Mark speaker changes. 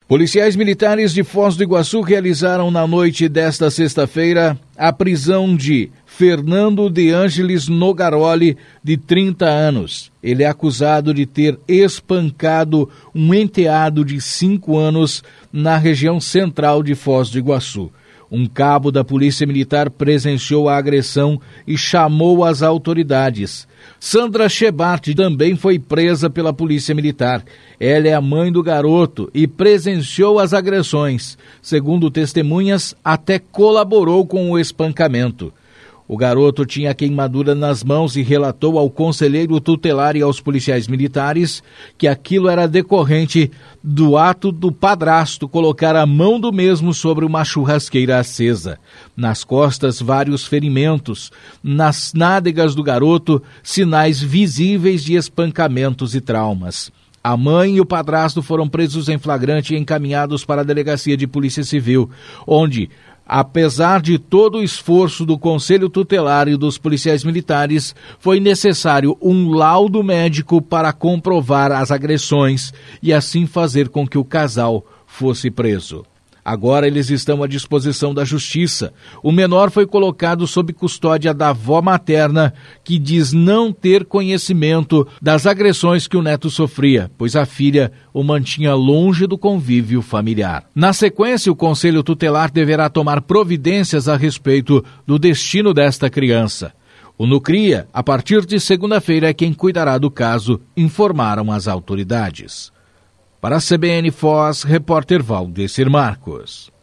Speaker 1: Policiais militares de Foz do Iguaçu realizaram na noite desta sexta-feira a prisão de Fernando de Ângeles Nogaroli, de 30 anos. Ele é acusado de ter espancado um enteado de 5 anos na região central de Foz do Iguaçu. Um cabo da Polícia Militar presenciou a agressão e chamou as autoridades. Sandra Chebart também foi presa pela Polícia Militar. Ela é a mãe do garoto e presenciou as agressões. Segundo testemunhas, até colaborou com o espancamento. O garoto tinha queimadura nas mãos e relatou ao conselheiro tutelar e aos policiais militares que aquilo era decorrente do ato do padrasto colocar a mão do mesmo sobre uma churrasqueira acesa. Nas costas, vários ferimentos. Nas nádegas do garoto, sinais visíveis de espancamentos e traumas. A mãe e o padrasto foram presos em flagrante e encaminhados para a Delegacia de Polícia Civil, onde, apesar de todo o esforço do Conselho Tutelar e dos policiais militares, foi necessário um laudo médico para comprovar as agressões e assim fazer com que o casal fosse preso. Agora eles estão à disposição da Justiça. O menor foi colocado sob custódia da avó materna, que diz não ter conhecimento das agressões que o neto sofria, pois a filha o mantinha longe do convívio familiar. Na sequência, o Conselho Tutelar deverá tomar providências a respeito do destino desta criança. O Nucria, a partir de segunda-feira, é quem cuidará do caso, informaram as autoridades. Para a CBN Foz, repórter Valdecir Marcos.